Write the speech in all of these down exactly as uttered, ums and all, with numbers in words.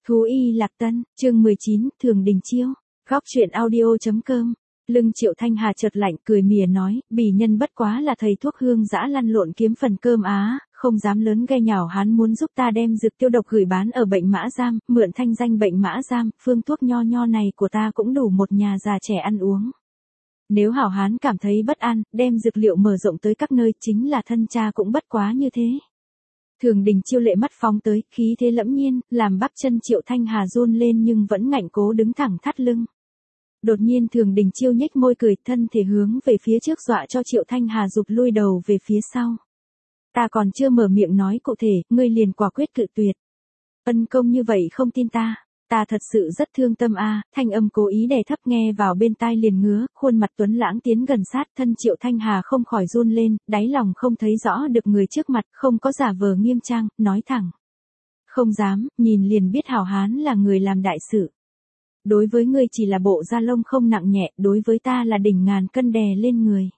Thú y Lạc Tân, chương mười chín, Thường Đình Chiêu, góc truyện audio.com. Lưng Triệu Thanh Hà chợt lạnh cười mỉa nói, bỉ nhân bất quá là thầy thuốc hương dã lăn lộn kiếm phần cơm á, không dám lớn gây nhào hắn muốn giúp ta đem dược tiêu độc gửi bán ở bệnh mã giam, mượn thanh danh bệnh mã giam, phương thuốc nho nho này của ta cũng đủ một nhà già trẻ ăn uống. Nếu hảo hán cảm thấy bất an, đem dược liệu mở rộng tới các nơi chính là thân cha cũng bất quá như thế. Thường Đình Chiêu lệ mắt phóng tới, khí thế lẫm nhiên, làm bắp chân Triệu Thanh Hà run lên nhưng vẫn ngạnh cố đứng thẳng thắt lưng. Đột nhiên Thường Đình Chiêu nhếch môi cười, thân thể hướng về phía trước dọa cho Triệu Thanh Hà rụt lui đầu về phía sau. Ta còn chưa mở miệng nói cụ thể, ngươi liền quả quyết cự tuyệt. Ân công như vậy không tin ta. Ta thật sự rất thương tâm a. À, thanh âm cố ý đè thấp nghe vào bên tai liền ngứa, khuôn mặt tuấn lãng tiến gần sát, thân Triệu Thanh Hà không khỏi run lên, đáy lòng không thấy rõ được người trước mặt, không có giả vờ nghiêm trang, nói thẳng. Không dám, nhìn liền biết hảo hán là người làm đại sự. Đối với ngươi chỉ là bộ da lông không nặng nhẹ, đối với ta là đỉnh ngàn cân đè lên người.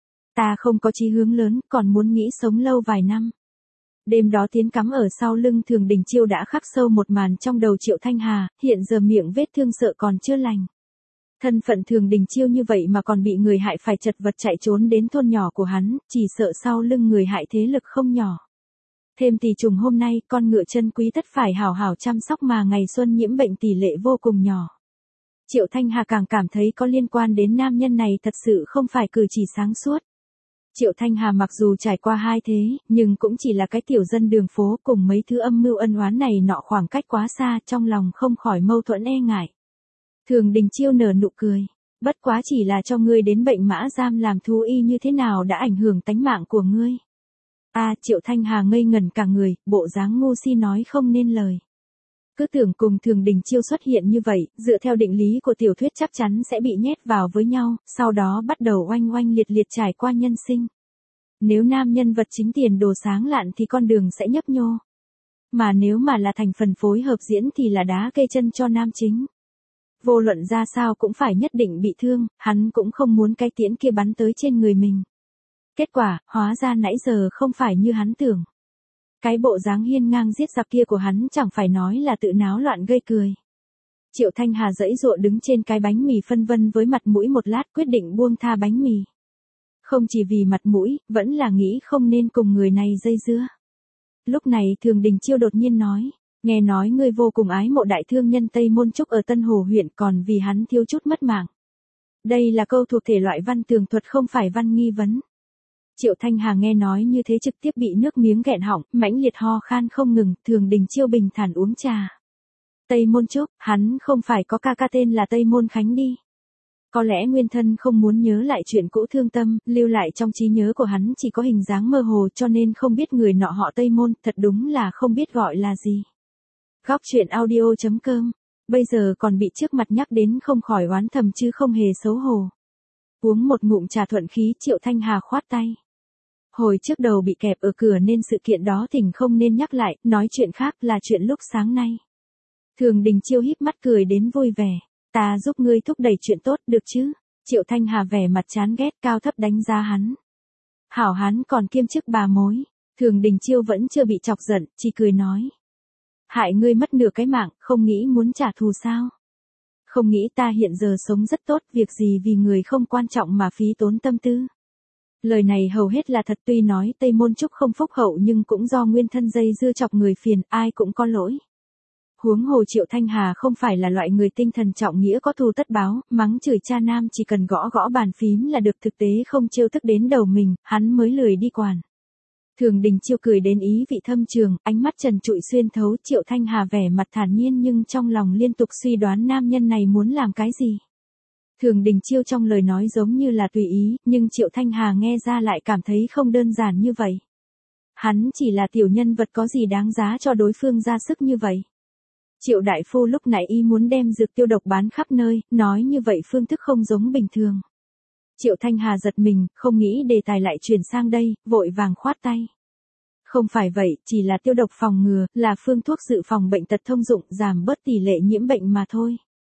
Ta không có chí hướng lớn, còn muốn nghĩ sống lâu vài năm. Đêm đó tiến cắm ở sau lưng Thường Đình Chiêu đã khắc sâu một màn trong đầu Triệu Thanh Hà, hiện giờ miệng vết thương sợ còn chưa lành. Thân phận Thường Đình Chiêu như vậy mà còn bị người hại phải chật vật chạy trốn đến thôn nhỏ của hắn, chỉ sợ sau lưng người hại thế lực không nhỏ. Thêm tỷ trùng hôm nay, con ngựa chân quý tất phải hảo hảo chăm sóc mà ngày xuân nhiễm bệnh tỷ lệ vô cùng nhỏ. Triệu Thanh Hà càng cảm thấy có liên quan đến nam nhân này thật sự không phải cử chỉ sáng suốt. Triệu Thanh Hà mặc dù trải qua hai thế, nhưng cũng chỉ là cái tiểu dân đường phố cùng mấy thứ âm mưu ân oán này nọ khoảng cách quá xa, trong lòng không khỏi mâu thuẫn e ngại. Thường Đình Chiêu nở nụ cười, bất quá chỉ là cho ngươi đến bệnh mã giam làm thú y như thế nào đã ảnh hưởng tánh mạng của ngươi. A à, Triệu Thanh Hà ngây ngẩn cả người, bộ dáng ngu si nói không nên lời. Cứ tưởng cùng Thường Đình Chiêu xuất hiện như vậy, dựa theo định lý của tiểu thuyết chắc chắn sẽ bị nhét vào với nhau, sau đó bắt đầu oanh oanh liệt liệt trải qua nhân sinh. Nếu nam nhân vật chính tiền đồ sáng lạn thì con đường sẽ nhấp nhô. Mà nếu mà là thành phần phối hợp diễn thì là đá cây chân cho nam chính. Vô luận ra sao cũng phải nhất định bị thương, hắn cũng không muốn cái tiễn kia bắn tới trên người mình. Kết quả, hóa ra nãy giờ không phải như hắn tưởng. Cái bộ dáng hiên ngang giết giặc kia của hắn chẳng phải nói là tự náo loạn gây cười. Triệu Thanh Hà dãy dụa đứng trên cái bánh mì phân vân với mặt mũi một lát quyết định buông tha bánh mì. Không chỉ vì mặt mũi, vẫn là nghĩ không nên cùng người này dây dưa. Lúc này Thường Đình Chiêu đột nhiên nói, nghe nói ngươi vô cùng ái mộ đại thương nhân Tây Môn Trúc ở Tân Hồ huyện còn vì hắn thiếu chút mất mạng. Đây là câu thuộc thể loại văn tường thuật không phải văn nghi vấn. Triệu Thanh Hà nghe nói như thế trực tiếp bị nước miếng nghẹn họng, mãnh liệt ho khan không ngừng, Thường Đình Chiêu bình thản uống trà. Tây Môn Trúc, hắn không phải có ca ca tên là Tây Môn Khánh đi. Có lẽ nguyên thân không muốn nhớ lại chuyện cũ thương tâm, lưu lại trong trí nhớ của hắn chỉ có hình dáng mơ hồ cho nên không biết người nọ họ Tây Môn, thật đúng là không biết gọi là gì. Góc truyện audio.com, bây giờ còn bị trước mặt nhắc đến không khỏi oán thầm chứ không hề xấu hổ. Uống một ngụm trà thuận khí, Triệu Thanh Hà khoát tay. Hồi trước đầu bị kẹp ở cửa nên sự kiện đó thỉnh không nên nhắc lại, nói chuyện khác là chuyện lúc sáng nay. Thường Đình Chiêu híp mắt cười đến vui vẻ, ta giúp ngươi thúc đẩy chuyện tốt được chứ? Triệu Thanh Hà vẻ mặt chán ghét cao thấp đánh giá hắn. Hảo hắn còn kiêm chức bà mối, Thường Đình Chiêu vẫn chưa bị chọc giận, chỉ cười nói. Hại ngươi mất nửa cái mạng, không nghĩ muốn trả thù sao? Không nghĩ ta hiện giờ sống rất tốt, việc gì vì người không quan trọng mà phí tốn tâm tư. Lời này hầu hết là thật, tuy nói Tây Môn Trúc không phúc hậu nhưng cũng do nguyên thân dây dưa chọc người phiền, ai cũng có lỗi. Huống hồ Triệu Thanh Hà không phải là loại người tinh thần trọng nghĩa có thù tất báo, mắng chửi cha nam chỉ cần gõ gõ bàn phím là được, thực tế không trêu tức đến đầu mình, hắn mới lười đi quản. Thường Đình Chiêu cười đến ý vị thâm trường, ánh mắt trần trụi xuyên thấu, Triệu Thanh Hà vẻ mặt thản nhiên nhưng trong lòng liên tục suy đoán nam nhân này muốn làm cái gì. Thường Đình Chiêu trong lời nói giống như là tùy ý, nhưng Triệu Thanh Hà nghe ra lại cảm thấy không đơn giản như vậy. Hắn chỉ là tiểu nhân vật có gì đáng giá cho đối phương ra sức như vậy. Triệu đại phu lúc nãy y muốn đem dược tiêu độc bán khắp nơi, nói như vậy phương thức không giống bình thường. Triệu Thanh Hà giật mình, không nghĩ đề tài lại chuyển sang đây, vội vàng khoát tay. Không phải vậy, chỉ là tiêu độc phòng ngừa, là phương thuốc dự phòng bệnh tật thông dụng, giảm bớt tỷ lệ nhiễm bệnh mà thôi.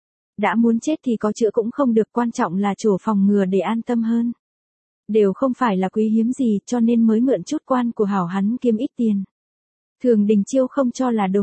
Đã muốn chết thì có chữa cũng không được, quan trọng là chủ phòng ngừa để an tâm hơn. Đều không phải là quý hiếm gì cho nên mới mượn chút quan của hảo hắn kiếm ít tiền. Thường Đình Chiêu không cho là đúng.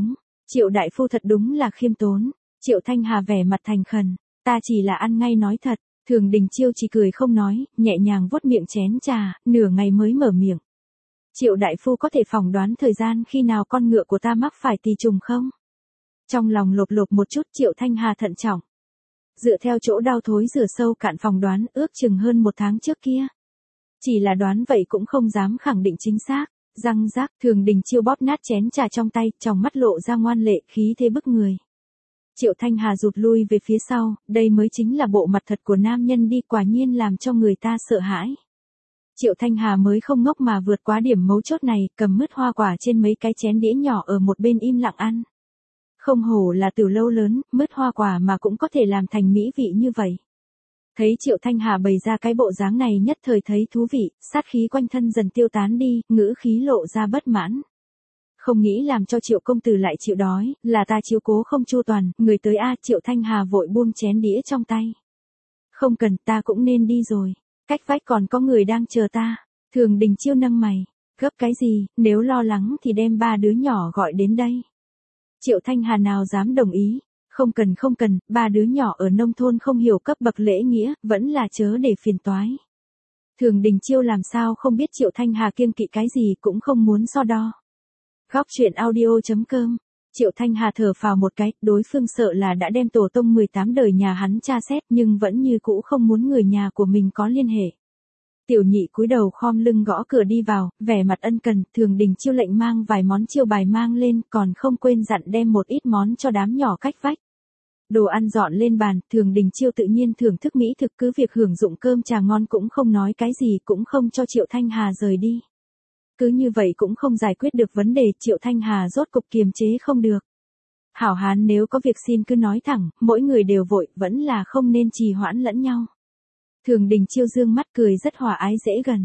Triệu đại phu thật đúng là khiêm tốn. Triệu Thanh Hà vẻ mặt thành khẩn, ta chỉ là ăn ngay nói thật. Thường Đình Chiêu chỉ cười không nói, nhẹ nhàng vuốt miệng chén trà, nửa ngày mới mở miệng. Triệu đại phu có thể phỏng đoán thời gian khi nào con ngựa của ta mắc phải tỳ trùng không? Trong lòng lột lột một chút, Triệu Thanh Hà thận trọng. Dựa theo chỗ đau thối rửa sâu cạn phỏng đoán ước chừng hơn một tháng trước kia. Chỉ là đoán vậy cũng không dám khẳng định chính xác. Răng rác, Thường Đình Chiêu bóp nát chén trà trong tay, trong mắt lộ ra ngoan lệ, khí thế bức người. Triệu Thanh Hà rụt lui về phía sau, đây mới chính là bộ mặt thật của nam nhân đi, quả nhiên làm cho người ta sợ hãi. Triệu Thanh Hà mới không ngốc mà vượt quá điểm mấu chốt này, cầm mứt hoa quả trên mấy cái chén đĩa nhỏ ở một bên im lặng ăn. Không hổ là từ lâu lớn, mứt hoa quả mà cũng có thể làm thành mỹ vị như vậy. Thấy Triệu Thanh Hà bày ra cái bộ dáng này nhất thời thấy thú vị, sát khí quanh thân dần tiêu tán đi, ngữ khí lộ ra bất mãn. Không nghĩ làm cho Triệu công tử lại chịu đói, là ta chiếu cố không chu toàn, người tới a. Triệu Thanh Hà vội buông chén đĩa trong tay. Không cần, ta cũng nên đi rồi, cách vách còn có người đang chờ ta. Thường Đình Chiêu nâng mày, gấp cái gì, nếu lo lắng thì đem ba đứa nhỏ gọi đến đây. Triệu Thanh Hà nào dám đồng ý. Không cần không cần, ba đứa nhỏ ở nông thôn không hiểu cấp bậc lễ nghĩa, vẫn là chớ để phiền toái. Thường Đình Chiêu làm sao không biết Triệu Thanh Hà kiêng kỵ cái gì, cũng không muốn so đo. Góc truyện audio chấm com. Triệu Thanh Hà thở phào một cái, đối phương sợ là đã đem tổ tông mười tám đời nhà hắn tra xét, nhưng vẫn như cũ không muốn người nhà của mình có liên hệ. Tiểu nhị cúi đầu khom lưng gõ cửa đi vào, vẻ mặt ân cần. Thường Đình Chiêu lệnh mang vài món chiêu bài mang lên, còn không quên dặn đem một ít món cho đám nhỏ cách vách. Đồ ăn dọn lên bàn, Thường Đình Chiêu tự nhiên thưởng thức mỹ thực, cứ việc hưởng dụng cơm trà ngon cũng không nói cái gì, cũng không cho Triệu Thanh Hà rời đi. Cứ như vậy cũng không giải quyết được vấn đề, Triệu Thanh Hà rốt cục kiềm chế không được. Hảo hán nếu có việc xin cứ nói thẳng, mỗi người đều vội, vẫn là không nên trì hoãn lẫn nhau. Thường Đình Chiêu dương mắt cười rất hòa ái dễ gần.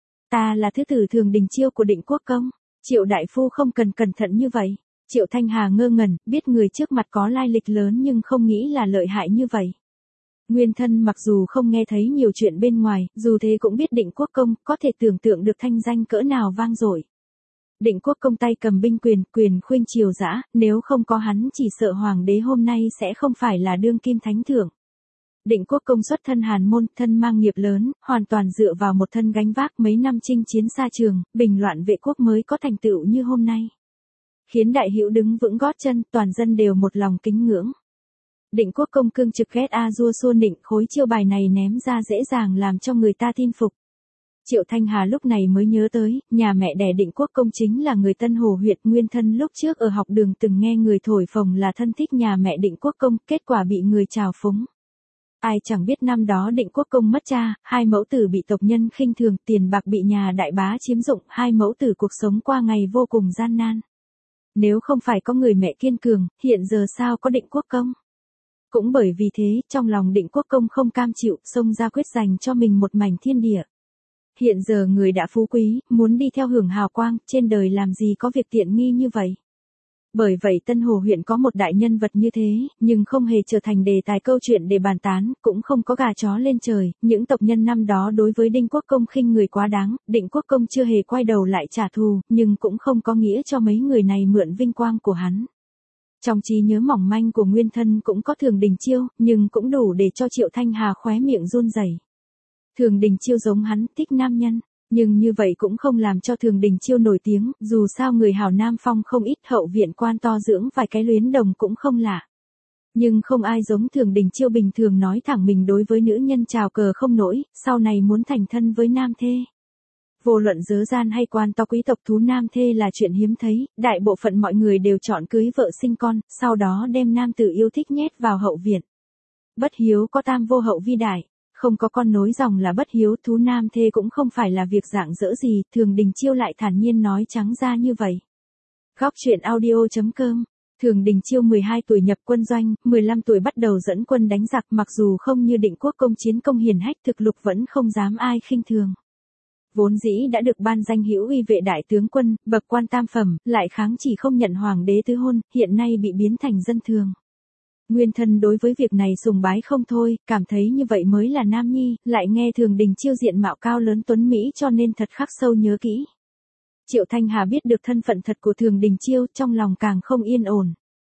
Ta là thứ tử Thường Đình Chiêu của Định Quốc Công, Triệu đại phu không cần cẩn thận như vậy. Triệu Thanh Hà ngơ ngẩn, biết người trước mặt có lai lịch lớn nhưng không nghĩ là lợi hại như vậy. Nguyên thân mặc dù không nghe thấy nhiều chuyện bên ngoài, dù thế cũng biết Định Quốc Công, có thể tưởng tượng được thanh danh cỡ nào vang dội. Định Quốc Công tay cầm binh quyền, quyền khuynh triều dã, nếu không có hắn chỉ sợ hoàng đế hôm nay sẽ không phải là đương kim thánh thượng. Định Quốc Công xuất thân hàn môn, thân mang nghiệp lớn, hoàn toàn dựa vào một thân gánh vác mấy năm chinh chiến xa trường, bình loạn vệ quốc mới có thành tựu như hôm nay. Khiến đại hữu đứng vững gót chân, toàn dân đều một lòng kính ngưỡng. Định Quốc Công cương trực ghét a dua xua nịnh, khối chiêu bài này ném ra dễ dàng làm cho người ta tin phục. Triệu Thanh Hà lúc này mới nhớ tới, nhà mẹ đẻ Định Quốc Công chính là người Tân Hồ huyện, nguyên thân lúc trước ở học đường từng nghe người thổi phồng là thân thích nhà mẹ Định Quốc Công, kết quả bị người trào phúng. Ai chẳng biết năm đó Định Quốc Công mất cha, hai mẫu tử bị tộc nhân khinh thường, tiền bạc bị nhà đại bá chiếm dụng, hai mẫu tử cuộc sống qua ngày vô cùng gian nan. Nếu không phải có người mẹ kiên cường, hiện giờ sao có Định Quốc Công? Cũng bởi vì thế, trong lòng Định Quốc Công không cam chịu, xông ra quyết dành cho mình một mảnh thiên địa. Hiện giờ người đã phú quý, muốn đi theo hưởng hào quang, trên đời làm gì có việc tiện nghi như vậy. Bởi vậy Tân Hồ huyện có một đại nhân vật như thế, nhưng không hề trở thành đề tài câu chuyện để bàn tán, cũng không có gà chó lên trời. Những tộc nhân năm đó đối với Định Quốc Công khinh người quá đáng, Định Quốc Công chưa hề quay đầu lại trả thù, nhưng cũng không có nghĩa cho mấy người này mượn vinh quang của hắn. Trong trí nhớ mỏng manh của nguyên thân cũng có Thường Đình Chiêu, nhưng cũng đủ để cho Triệu Thanh Hà khóe miệng run rẩy. Thường Đình Chiêu giống hắn, thích nam nhân. Nhưng như vậy cũng không làm cho Thường Đình Chiêu nổi tiếng, dù sao người hào Nam Phong không ít, hậu viện quan to dưỡng vài cái luyến đồng cũng không lạ. Nhưng không ai giống Thường Đình Chiêu bình thường nói thẳng mình đối với nữ nhân chào cờ không nổi, sau này muốn thành thân với nam thê. Vô luận dớ gian hay quan to quý tộc thú nam thê là chuyện hiếm thấy, đại bộ phận mọi người đều chọn cưới vợ sinh con, sau đó đem nam tử yêu thích nhét vào hậu viện. Bất hiếu có tam vô hậu vi đại. Không có con nối dòng là bất hiếu, thú nam thê cũng không phải là việc dạng dỡ gì, Thường Đình Chiêu lại thản nhiên nói trắng ra như vậy. Góc truyện audio chấm com. Thường Đình Chiêu mười hai tuổi nhập quân doanh, mười lăm tuổi bắt đầu dẫn quân đánh giặc, mặc dù không như Định Quốc Công chiến công hiển hách, thực lực vẫn không dám ai khinh thường. Vốn dĩ đã được ban danh hữu uy vệ đại tướng quân, bậc quan tam phẩm, lại kháng chỉ không nhận hoàng đế tứ hôn, hiện nay bị biến thành dân thường. Nguyên thân đối với việc này sùng bái không thôi, cảm thấy như vậy mới là nam nhi, lại nghe Thường Đình Chiêu diện mạo cao lớn tuấn Mỹ cho nên thật khắc sâu nhớ kỹ. Triệu Thanh Hà biết được thân phận thật của Thường Đình Chiêu, trong lòng càng không yên ổn.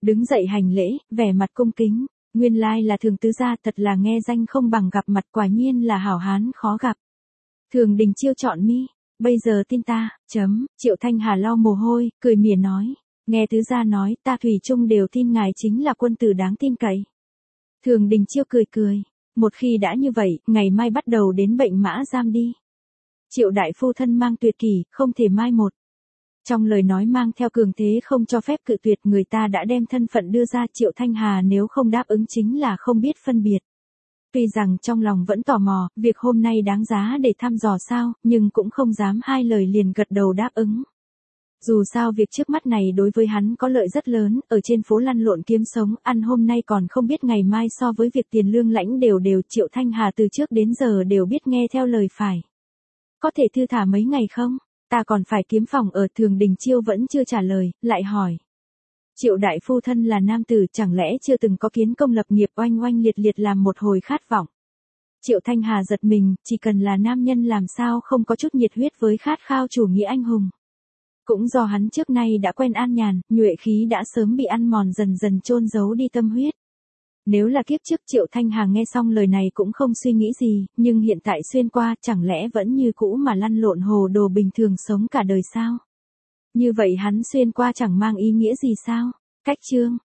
đứng dậy hành lễ, vẻ mặt cung kính. Nguyên lai là Thường tứ gia, thật là nghe danh không bằng gặp mặt, quả nhiên là hảo hán khó gặp. Thường Đình Chiêu chọn mi, bây giờ tin ta, chấm, Triệu Thanh Hà lau mồ hôi, cười mỉa nói, nghe tứ gia nói, ta thủy chung đều tin ngài chính là quân tử đáng tin cậy. Thường Đình Chiêu cười cười, một khi đã như vậy, ngày mai bắt đầu đến bệnh mã giam đi. Triệu đại phu thân mang tuyệt kỷ, không thể mai một. Trong lời nói mang theo cường thế không cho phép cự tuyệt, người ta đã đem thân phận đưa ra, Triệu Thanh Hà nếu không đáp ứng chính là không biết phân biệt. Tuy rằng trong lòng vẫn tò mò, việc hôm nay đáng giá để thăm dò sao, nhưng cũng không dám hai lời liền gật đầu đáp ứng. Dù sao việc trước mắt này đối với hắn có lợi rất lớn, ở trên phố lăn lộn kiếm sống, ăn hôm nay còn không biết ngày mai, so với việc tiền lương lãnh đều đều, Triệu Thanh Hà từ trước đến giờ đều biết nghe theo lời phải. Có thể thư thả mấy ngày không? Ta còn phải kiếm phòng ở. Thường Đình Chiêu vẫn chưa trả lời, lại hỏi. Triệu đại phu thân là nam tử, chẳng lẽ chưa từng có kiến công lập nghiệp, oanh oanh liệt liệt làm một hồi khát vọng. Triệu Thanh Hà giật mình, chỉ cần là nam nhân làm sao không có chút nhiệt huyết với khát khao chủ nghĩa anh hùng. Cũng do hắn trước nay đã quen an nhàn, nhuệ khí đã sớm bị ăn mòn, dần dần chôn giấu đi tâm huyết. Nếu là kiếp trước, Triệu Thanh Hà nghe xong lời này cũng không suy nghĩ gì, nhưng hiện tại xuyên qua, chẳng lẽ vẫn như cũ mà lăn lộn hồ đồ bình thường sống cả đời sao? Như vậy hắn xuyên qua chẳng mang ý nghĩa gì sao? Cách chương